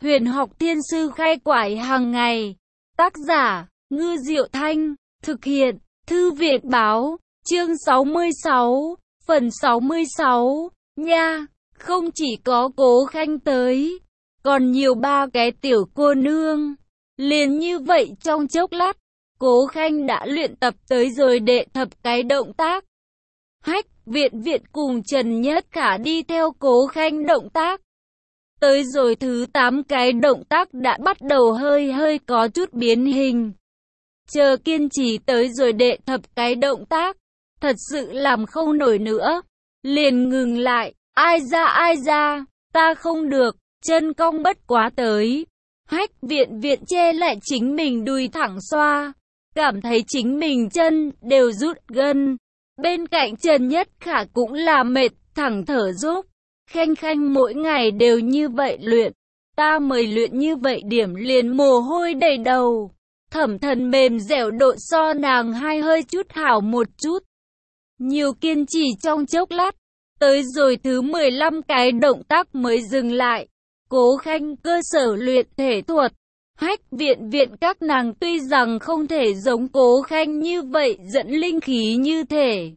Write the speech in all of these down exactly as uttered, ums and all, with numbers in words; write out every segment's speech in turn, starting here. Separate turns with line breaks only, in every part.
Huyền học thiên sư khai quải hàng ngày. Tác giả, Ngư Diệu Thanh. Thực hiện, Thư viện báo. Chương sáu mươi sáu. Phần sáu mươi sáu. Nha, không chỉ có Cố Khanh tới, còn nhiều ba cái tiểu cô nương. Liền như vậy trong chốc lát, Cố Khanh đã luyện tập tới rồi đệ thập cái động tác. Hách Viện Viện cùng Trần Nhất Khả đi theo Cố Khanh động tác. Tới rồi thứ tám cái động tác đã bắt đầu hơi hơi có chút biến hình. Chờ kiên trì tới rồi đệ thập cái động tác, thật sự làm không nổi nữa. Liền ngừng lại, ai ra ai ra, ta không được, chân cong bất quá tới. Hách Viện Viện che lại chính mình đùi thẳng xoa, cảm thấy chính mình chân đều rút gân. Bên cạnh Trần Nhất Khả cũng là mệt, thẳng thở dốc. Khanh Khanh mỗi ngày đều như vậy luyện, ta mời luyện như vậy điểm liền mồ hôi đầy đầu. Thẩm Thần mềm dẻo độ so nàng hai hơi chút hảo một chút. Nhiều kiên trì trong chốc lát, tới rồi thứ mười lăm cái động tác mới dừng lại. Cố Khanh cơ sở luyện thể thuật, Hách Viện Viện các nàng tuy rằng không thể giống Cố Khanh như vậy dẫn linh khí như thể,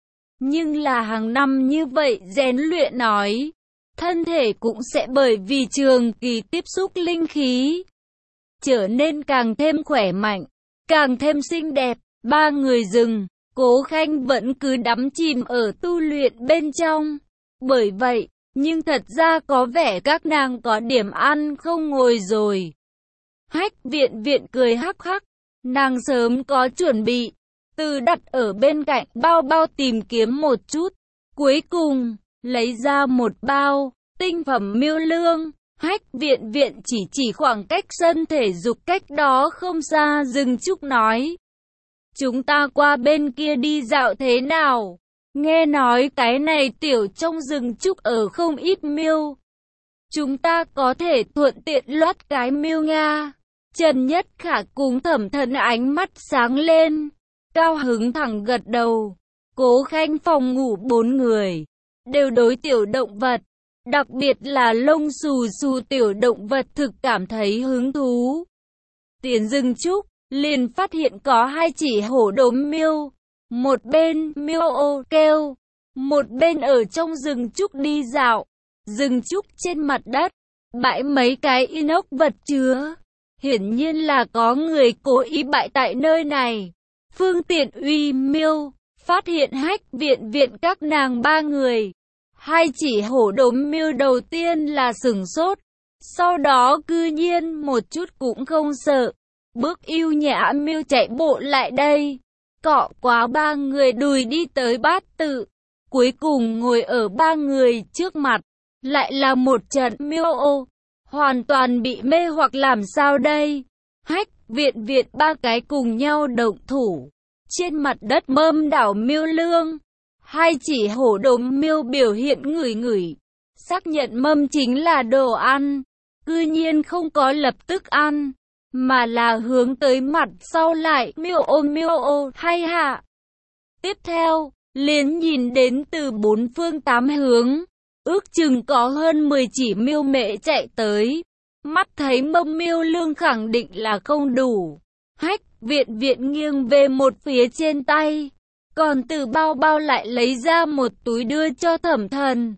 nhưng là hàng năm như vậy rèn luyện nói, thân thể cũng sẽ bởi vì trường kỳ tiếp xúc linh khí, trở nên càng thêm khỏe mạnh, càng thêm xinh đẹp. Ba người dừng, Cố Khanh vẫn cứ đắm chìm ở tu luyện bên trong. Bởi vậy, nhưng thật ra có vẻ các nàng có điểm ăn không ngồi rồi. Hách Viện Viện cười hắc hắc, nàng sớm có chuẩn bị, từ đặt ở bên cạnh bao bao tìm kiếm một chút, cuối cùng lấy ra một bao tinh phẩm miêu lương. Hách Viện Viện chỉ chỉ khoảng cách sân thể dục cách đó không xa dừng Trúc nói, chúng ta qua bên kia đi dạo thế nào? Nghe nói cái này tiểu trong rừng trúc ở không ít miêu, chúng ta có thể thuận tiện loát cái miêu Nga. Trần Nhất Khả cùng Thẩm Thần ánh mắt sáng lên, cao hứng thẳng gật đầu. Cố Khanh phòng ngủ bốn người đều đối tiểu động vật, đặc biệt là lông xù xù tiểu động vật thực cảm thấy hứng thú. Tiến rừng trúc, liền phát hiện có hai chỉ hổ đốm miêu, một bên miêu ô kêu, một bên ở trong rừng trúc đi dạo. Rừng trúc trên mặt đất bãi mấy cái inox vật chứa, hiển nhiên là có người cố ý bại tại nơi này. Phương Tiện Uy miêu phát hiện Hách Viện Viện các nàng ba người, hai chỉ hổ đốm miêu đầu tiên là sửng sốt, sau đó cư nhiên một chút cũng không sợ, bước ưu nhã miêu chạy bộ lại đây, cọ quá ba người đùi đi tới bát tự, cuối cùng ngồi ở ba người trước mặt, lại là một trận miêu ô, hoàn toàn bị mê hoặc làm sao đây. Hách Viện Viện ba cái cùng nhau động thủ, trên mặt đất mâm đảo miêu lương, hai chỉ hổ đốm miêu biểu hiện ngửi ngửi, xác nhận mâm chính là đồ ăn, cư nhiên không có lập tức ăn, mà là hướng tới mặt sau lại miêu ô miêu ô hay hạ. Tiếp theo, liền nhìn đến từ bốn phương tám hướng, ước chừng có hơn mười chỉ miêu mễ chạy tới. Mắt thấy mâm miêu lương khẳng định là không đủ, Hách Viện Viện nghiêng về một phía trên tay, còn từ bao bao lại lấy ra một túi đưa cho Thẩm Thần,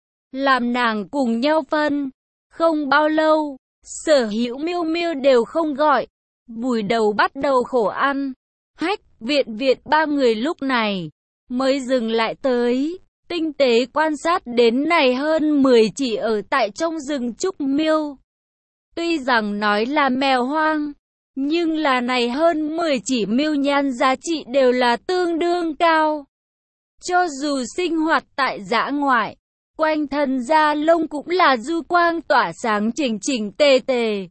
làm nàng cùng nhau phân. Không bao lâu, sở hữu miêu miêu đều không gọi, vùi đầu bắt đầu khổ ăn. Hách Viện Viện ba người lúc này mới dừng lại tới, tinh tế quan sát đến này hơn mười chỉ ở tại trong rừng trúc miêu. Tuy rằng nói là mèo hoang, nhưng là này hơn mười chỉ miêu nhan giá trị đều là tương đương cao. Cho dù sinh hoạt tại dã ngoại, quanh thân da lông cũng là du quang tỏa sáng chỉnh chỉnh tề tề.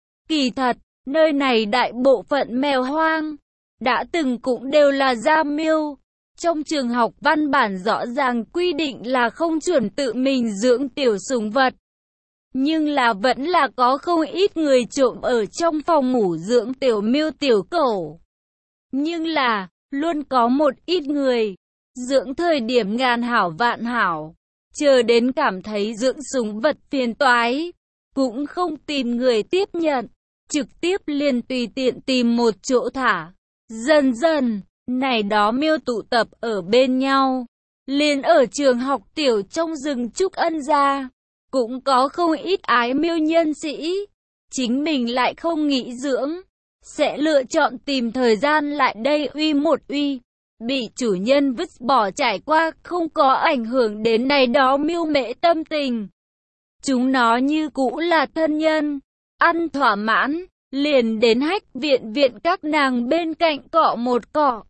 Kỳ thật, nơi này đại bộ phận mèo hoang đã từng cũng đều là da miêu. Trong trường học văn bản rõ ràng quy định là không chuẩn tự mình dưỡng tiểu sủng vật. Nhưng là vẫn là có không ít người trộm ở trong phòng ngủ dưỡng tiểu miêu tiểu cẩu. Nhưng là, luôn có một ít người, dưỡng thời điểm ngàn hảo vạn hảo, chờ đến cảm thấy dưỡng sủng vật phiền toái, cũng không tìm người tiếp nhận, trực tiếp liền tùy tiện tìm một chỗ thả. Dần dần, này đó miêu tụ tập ở bên nhau, liền ở trường học tiểu trong rừng Trúc Ân gia, cũng có không ít ái miêu nhân sĩ, chính mình lại không nghĩ dưỡng, sẽ lựa chọn tìm thời gian lại đây uy một uy. Bị chủ nhân vứt bỏ trải qua không có ảnh hưởng đến này đó miêu mễ tâm tình. Chúng nó như cũ là thân nhân, ăn thỏa mãn, liền đến hách viện viện các nàng bên cạnh cọ một cọ.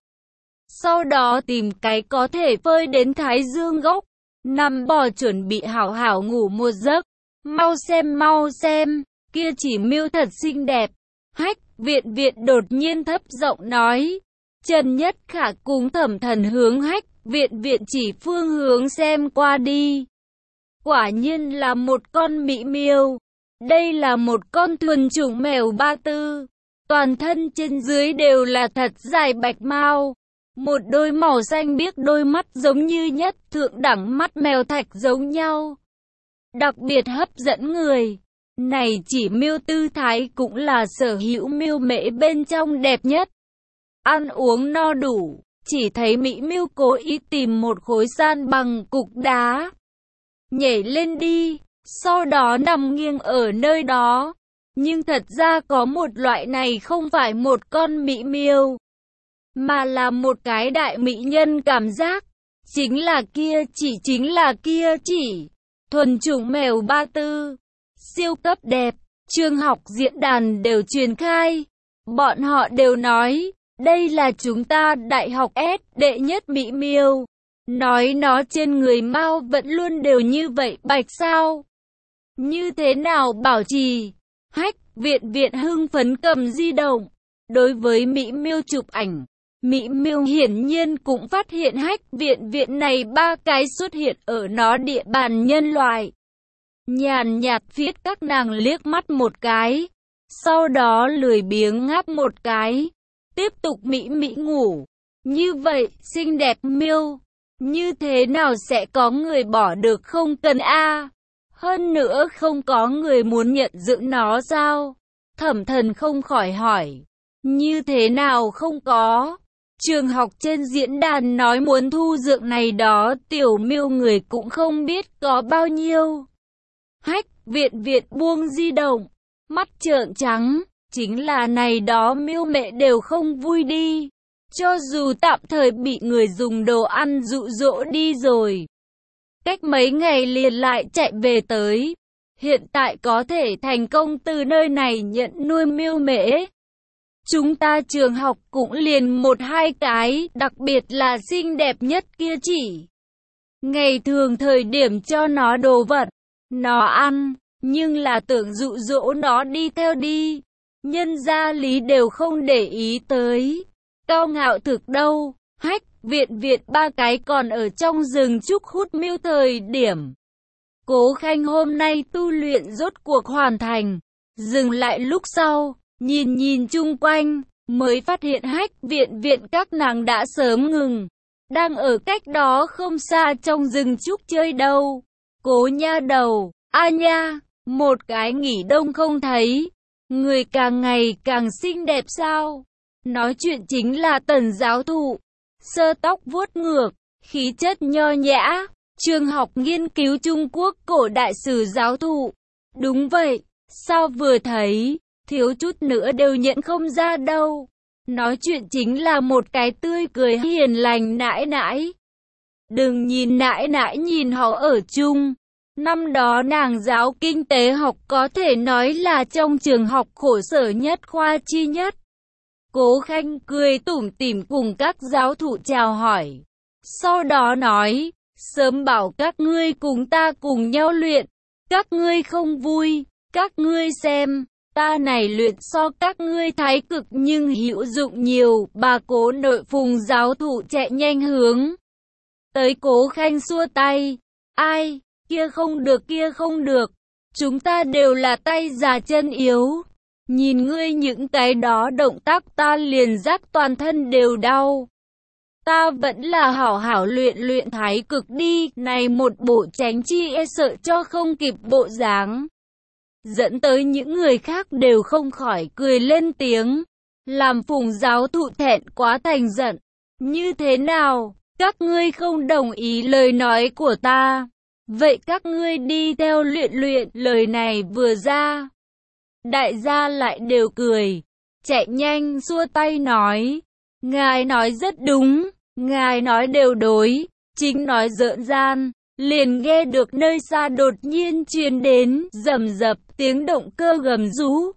Sau đó tìm cái có thể phơi đến thái dương gốc, nằm bò chuẩn bị hảo hảo ngủ một giấc. Mau xem mau xem, kia chỉ miêu thật xinh đẹp. Hách viện viện đột nhiên thấp giọng nói. Trần Nhất Khả cùng Thẩm Thần hướng hách viện viện chỉ phương hướng xem qua đi. Quả nhiên là một con mỹ miêu. Đây là một con thuần chủng mèo Ba Tư. Toàn thân trên dưới đều là thật dài bạch mao. Một đôi màu xanh biếc đôi mắt giống như nhất thượng đẳng mắt mèo thạch giống nhau. Đặc biệt hấp dẫn người. Này chỉ miêu tư thái cũng là sở hữu miêu mễ bên trong đẹp nhất. Ăn uống no đủ, chỉ thấy mỹ miêu cố ý tìm một khối san bằng cục đá. Nhảy lên đi, sau đó nằm nghiêng ở nơi đó. Nhưng thật ra có một loại này không phải một con mỹ miêu, mà là một cái đại mỹ nhân cảm giác. Chính là kia chỉ chính là kia chỉ. Thuần chủng mèo Ba Tư. Siêu cấp đẹp, trường học diễn đàn đều truyền khai. Bọn họ đều nói, đây là chúng ta đại học S đệ nhất mỹ miêu. Nói nó trên người mao vẫn luôn đều như vậy bạch sao? Như thế nào bảo trì? Hách viện viện hưng phấn cầm di động. Đối với mỹ miêu chụp ảnh, mỹ miêu hiển nhiên cũng phát hiện hách viện viện này ba cái xuất hiện ở nó địa bàn nhân loại. Nhàn nhạt phiết các nàng liếc mắt một cái, sau đó lười biếng ngáp một cái, tiếp tục mỹ mỹ ngủ. Như vậy, xinh đẹp miêu, như thế nào sẽ có người bỏ được không cần a? Hơn nữa không có người muốn nhận dưỡng nó sao? Thẩm Thần không khỏi hỏi. Như thế nào không có? Trường học trên diễn đàn nói muốn thu dưỡng này đó tiểu miêu người cũng không biết có bao nhiêu. Hách viện viện buông di động, mắt trợn trắng, chính là này đó miêu mẹ đều không vui đi. Cho dù tạm thời bị người dùng đồ ăn dụ dỗ đi rồi, cách mấy ngày liền lại chạy về tới. Hiện tại có thể thành công từ nơi này nhận nuôi miêu mễ. Chúng ta trường học cũng liền một hai cái, đặc biệt là xinh đẹp nhất kia chỉ. Ngày thường thời điểm cho nó đồ vật, nó ăn, nhưng là tưởng dụ dỗ nó đi theo đi. Nhân gia lý đều không để ý tới. Cao ngạo thực đâu, hách viện viện ba cái còn ở trong rừng trúc hút miêu thời điểm. Cố Khanh hôm nay tu luyện rốt cuộc hoàn thành. Dừng lại lúc sau, nhìn nhìn chung quanh, mới phát hiện hách viện viện các nàng đã sớm ngừng. Đang ở cách đó không xa trong rừng trúc chơi đâu. Cố nha đầu, a nha, một cái nghỉ đông không thấy. Người càng ngày càng xinh đẹp sao? Nói chuyện chính là Tần giáo thụ. Sơ tóc vuốt ngược, khí chất nho nhã. Trường học nghiên cứu Trung Quốc cổ đại sử giáo thụ. Đúng vậy, sao vừa thấy, thiếu chút nữa đều nhận không ra đâu. Nói chuyện chính là một cái tươi cười hiền lành nãi nãi. Đừng nhìn nãi nãi nhìn họ ở chung. Năm đó nàng giáo kinh tế học có thể nói là trong trường học khổ sở nhất khoa chi nhất. Cố Khanh cười tủm tỉm cùng các giáo thụ chào hỏi. Sau đó nói, sớm bảo các ngươi cùng ta cùng nhau luyện. Các ngươi không vui, các ngươi xem, ta này luyện so các ngươi thái cực nhưng hữu dụng nhiều. Bà Cố nội phùng giáo thụ chạy nhanh hướng tới Cố Khanh xua tay. Ai, kia không được kia không được, chúng ta đều là tay già chân yếu. Nhìn ngươi những cái đó động tác ta liền giác toàn thân đều đau. Ta vẫn là hảo hảo luyện luyện thái cực đi, này một bộ tránh chi e sợ cho không kịp bộ dáng. dẫn tới những người khác đều không khỏi cười lên tiếng, làm Phùng giáo thụ thẹn quá thành giận. Như thế nào, các ngươi không đồng ý lời nói của ta? Vậy các ngươi đi theo luyện luyện. Lời này vừa ra, đại gia lại đều cười, chạy nhanh xua tay nói, ngài nói rất đúng, ngài nói đều đối, chính nói giỡn gian. Liền nghe được nơi xa đột nhiên truyền đến rầm rập tiếng động cơ gầm rú.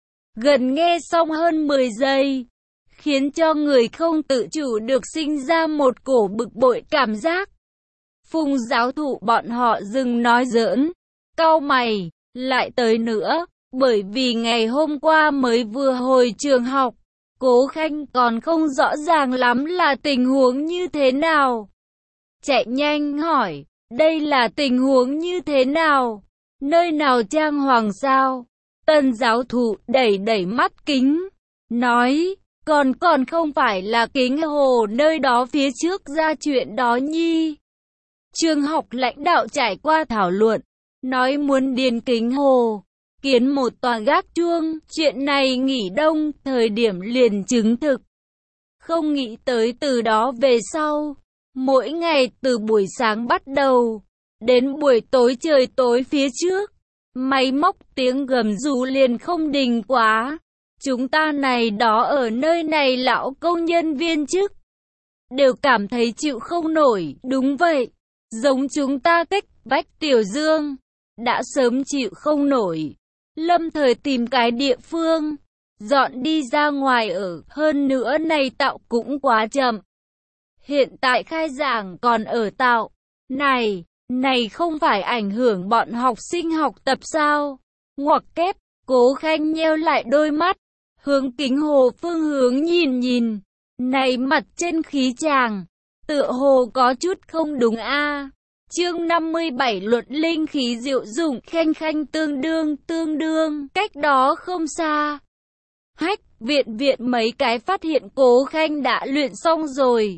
Gần nghe xong hơn mười giây, khiến cho người không tự chủ được sinh ra một cổ bực bội cảm giác. Phùng giáo thụ bọn họ dừng nói giỡn, cau mày, lại tới nữa, bởi vì ngày hôm qua mới vừa hồi trường học, Cố Khanh còn không rõ ràng lắm là tình huống như thế nào. Chạy nhanh hỏi, đây là tình huống như thế nào? Nơi nào trang hoàng sao? Tân giáo thụ đẩy đẩy mắt kính, nói, còn còn không phải là kính hồ nơi đó phía trước ra chuyện đó nhi. Trường học lãnh đạo trải qua thảo luận, nói muốn điền kính hồ, kiến một tòa gác chuông, chuyện này nghỉ đông, thời điểm liền chứng thực. Không nghĩ tới từ đó về sau, mỗi ngày từ buổi sáng bắt đầu, đến buổi tối trời tối phía trước, máy móc tiếng gầm rú liền không đình quá. Chúng ta này đó ở nơi này lão công nhân viên chức, đều cảm thấy chịu không nổi, đúng vậy. Giống chúng ta cách vách Tiểu Dương, đã sớm chịu không nổi. Lâm thời tìm cái địa phương, dọn đi ra ngoài ở, hơn nữa này tạo cũng quá chậm. Hiện tại khai giảng còn ở tạo, này, này không phải ảnh hưởng bọn học sinh học tập sao? Ngoặc kép, Cố Khanh nheo lại đôi mắt, hướng kính hồ phương hướng nhìn nhìn, này mặt trên khí chàng, tựa hồ có chút không đúng a. À. Chương năm mươi bảy Luật linh khí diệu dụng. Khanh khanh tương đương tương đương, cách đó không xa. Hách viện viện mấy cái phát hiện Cố Khanh đã luyện xong rồi,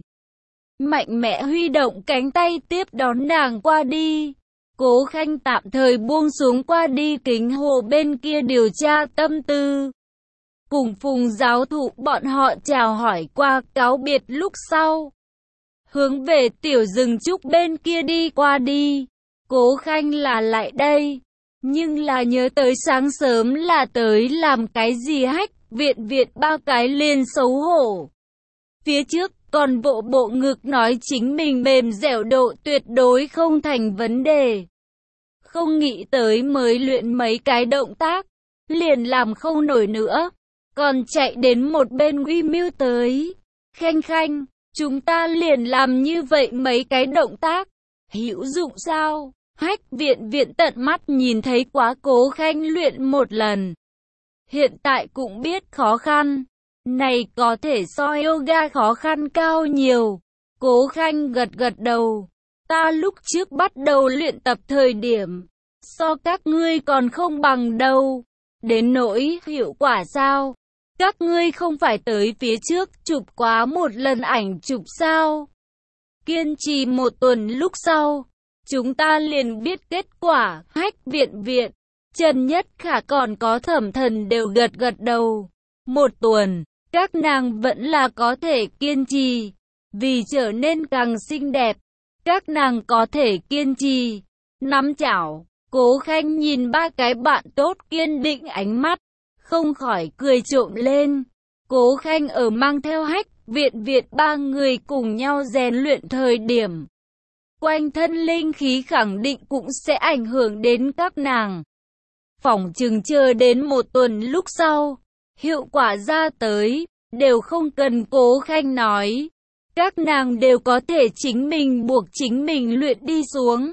mạnh mẽ huy động cánh tay tiếp đón nàng qua đi. Cố Khanh tạm thời buông xuống qua đi kính hồ bên kia điều tra tâm tư. Cùng Phùng giáo thụ bọn họ chào hỏi qua cáo biệt lúc sau, hướng về tiểu rừng trúc bên kia đi qua đi. Cố Khanh là lại đây, nhưng là nhớ tới sáng sớm là tới làm cái gì hách viện viện ba cái liền xấu hổ. Phía trước còn bộ bộ ngực nói chính mình mềm dẻo độ tuyệt đối không thành vấn đề. Không nghĩ tới mới luyện mấy cái động tác, liền làm không nổi nữa, còn chạy đến một bên uy mưu tới. Khanh khanh, chúng ta liền làm như vậy mấy cái động tác, hữu dụng sao? Hách viện viện tận mắt nhìn thấy quá Cố Khanh luyện một lần, hiện tại cũng biết khó khăn. Này có thể so yoga khó khăn cao nhiều. Cố Khanh gật gật đầu. Ta lúc trước bắt đầu luyện tập thời điểm, so các ngươi còn không bằng đâu. Đến nỗi hiệu quả sao? Các ngươi không phải tới phía trước chụp quá một lần ảnh chụp sao? Kiên trì một tuần lúc sau, chúng ta liền biết kết quả. Hách viện viện, Trần Nhất Khả còn có Thẩm Thần đều gật gật đầu. Một tuần, các nàng vẫn là có thể kiên trì, vì trở nên càng xinh đẹp, các nàng có thể kiên trì. Nắm chảo, Cố Khanh nhìn ba cái bạn tốt kiên định ánh mắt, không khỏi cười trộm lên. Cố Khanh ở mang theo Hách viện viện ba người cùng nhau rèn luyện thời điểm, quanh thân linh khí khẳng định cũng sẽ ảnh hưởng đến các nàng. Phỏng chừng chờ đến một tuần lúc sau, hiệu quả ra tới, đều không cần Cố Khanh nói. Các nàng đều có thể chính mình buộc chính mình luyện đi xuống.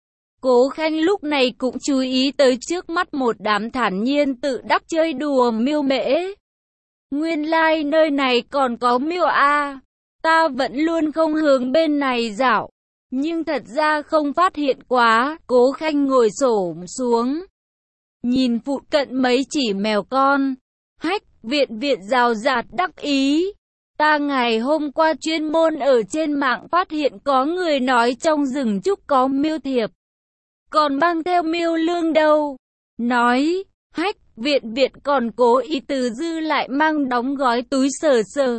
Cố Khanh lúc này cũng chú ý tới trước mắt một đám thản nhiên tự đắc chơi đùa miêu mễ. Nguyên lai like nơi này còn có miêu a, ta vẫn luôn không hướng bên này dạo, nhưng thật ra không phát hiện quá. Cố Khanh ngồi xổm xuống, nhìn phụ cận mấy chỉ mèo con. Hách viện viện rào rạt đắc ý. Ta ngày hôm qua chuyên môn ở trên mạng phát hiện có người nói trong rừng trúc có miêu thiệp, còn mang theo miêu lương đâu. Nói, Hách Viện Viện còn cố ý từ dư lại mang đóng gói túi sờ sờ.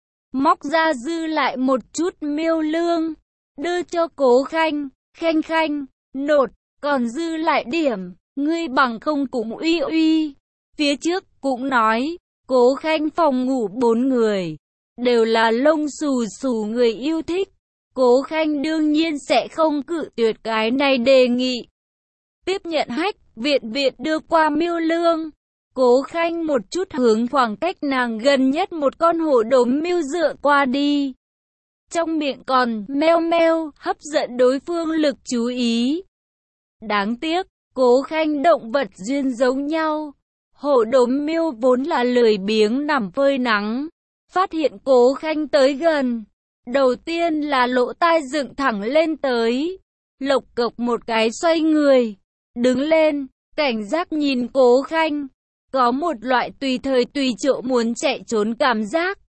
Móc ra dư lại một chút miêu lương, đưa cho Cố Khanh. Khanh khanh, nột, còn dư lại điểm, ngươi bằng không cũng uy uy. Phía trước cũng nói, Cố Khanh phòng ngủ bốn người, đều là lông xù xù người yêu thích. Cố Khanh đương nhiên sẽ không cự tuyệt cái này đề nghị. Tiếp nhận Hách Viện Viện đưa qua miêu lương, Cố Khanh một chút hướng khoảng cách nàng gần nhất một con hổ đốm miêu dựa qua đi. Trong miệng còn meo meo, hấp dẫn đối phương lực chú ý. Đáng tiếc, Cố Khanh động vật duyên giống nhau. Hổ đốm miêu vốn là lười biếng nằm phơi nắng. Phát hiện Cố Khanh tới gần, đầu tiên là lỗ tai dựng thẳng lên tới. Lộc cộc một cái xoay người, đứng lên, cảnh giác nhìn Cố Khanh. Có một loại tùy thời tùy chỗ muốn chạy trốn cảm giác.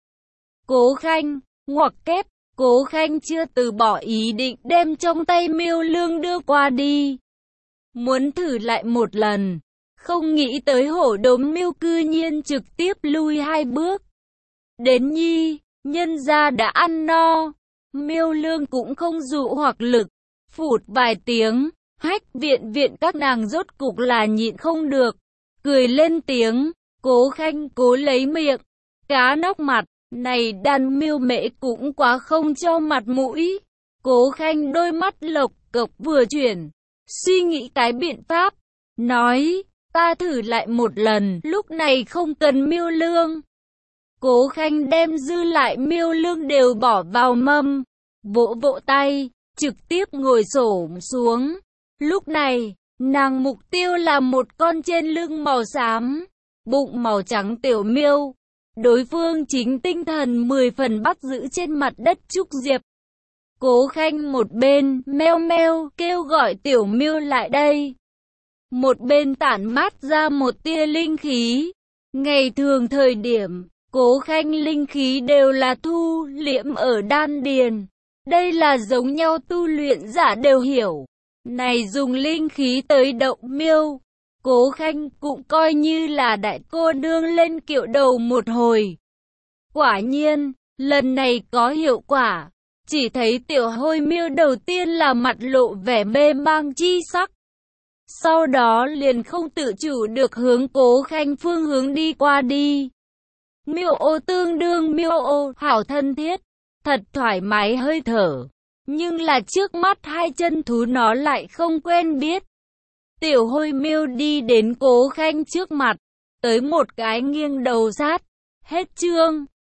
Cố Khanh, ngoặc kép, Cố Khanh chưa từ bỏ ý định đem trong tay miêu lương đưa qua đi. Muốn thử lại một lần, không nghĩ tới hổ đốm miêu cư nhiên trực tiếp lui hai bước. Đến nhi, nhân gia đã ăn no, miêu lương cũng không dụ hoặc lực, phụt vài tiếng, Hách Viện Viện các nàng rốt cục là nhịn không được, cười lên tiếng. Cố Khanh cố lấy miệng, cá nóc mặt, này đàn miêu mễ cũng quá không cho mặt mũi. Cố Khanh đôi mắt lộc cộc vừa chuyển, suy nghĩ cái biện pháp, nói, ta thử lại một lần, lúc này không cần miêu lương. Cố Khanh đem dư lại miêu lương đều bỏ vào mâm, vỗ vỗ tay, trực tiếp ngồi xổm xuống. Lúc này, nàng mục tiêu là một con trên lưng màu xám, bụng màu trắng tiểu miêu. Đối phương chính tinh thần mười phần bắt giữ trên mặt đất Trúc Diệp. Cố Khanh một bên meo meo kêu gọi tiểu miêu lại đây, một bên tản mát ra một tia linh khí. Ngày thường thời điểm, Cố Khanh linh khí đều là thu liễm ở đan điền. Đây là giống nhau tu luyện giả đều hiểu. Này dùng linh khí tới động miêu, Cố Khanh cũng coi như là đại cô nương lên kiệu đầu một hồi. Quả nhiên, lần này có hiệu quả. Chỉ thấy tiểu hôi miêu đầu tiên là mặt lộ vẻ mê mang chi sắc. Sau đó liền không tự chủ được hướng Cố Khanh phương hướng đi qua đi. Miêu ô tương đương miêu ô, hảo thân thiết, thật thoải mái hơi thở. Nhưng là trước mắt hai chân thú nó lại không quen biết. Tiểu hôi miêu đi đến Cố Khanh trước mặt, tới một cái nghiêng đầu sát. Hết chương.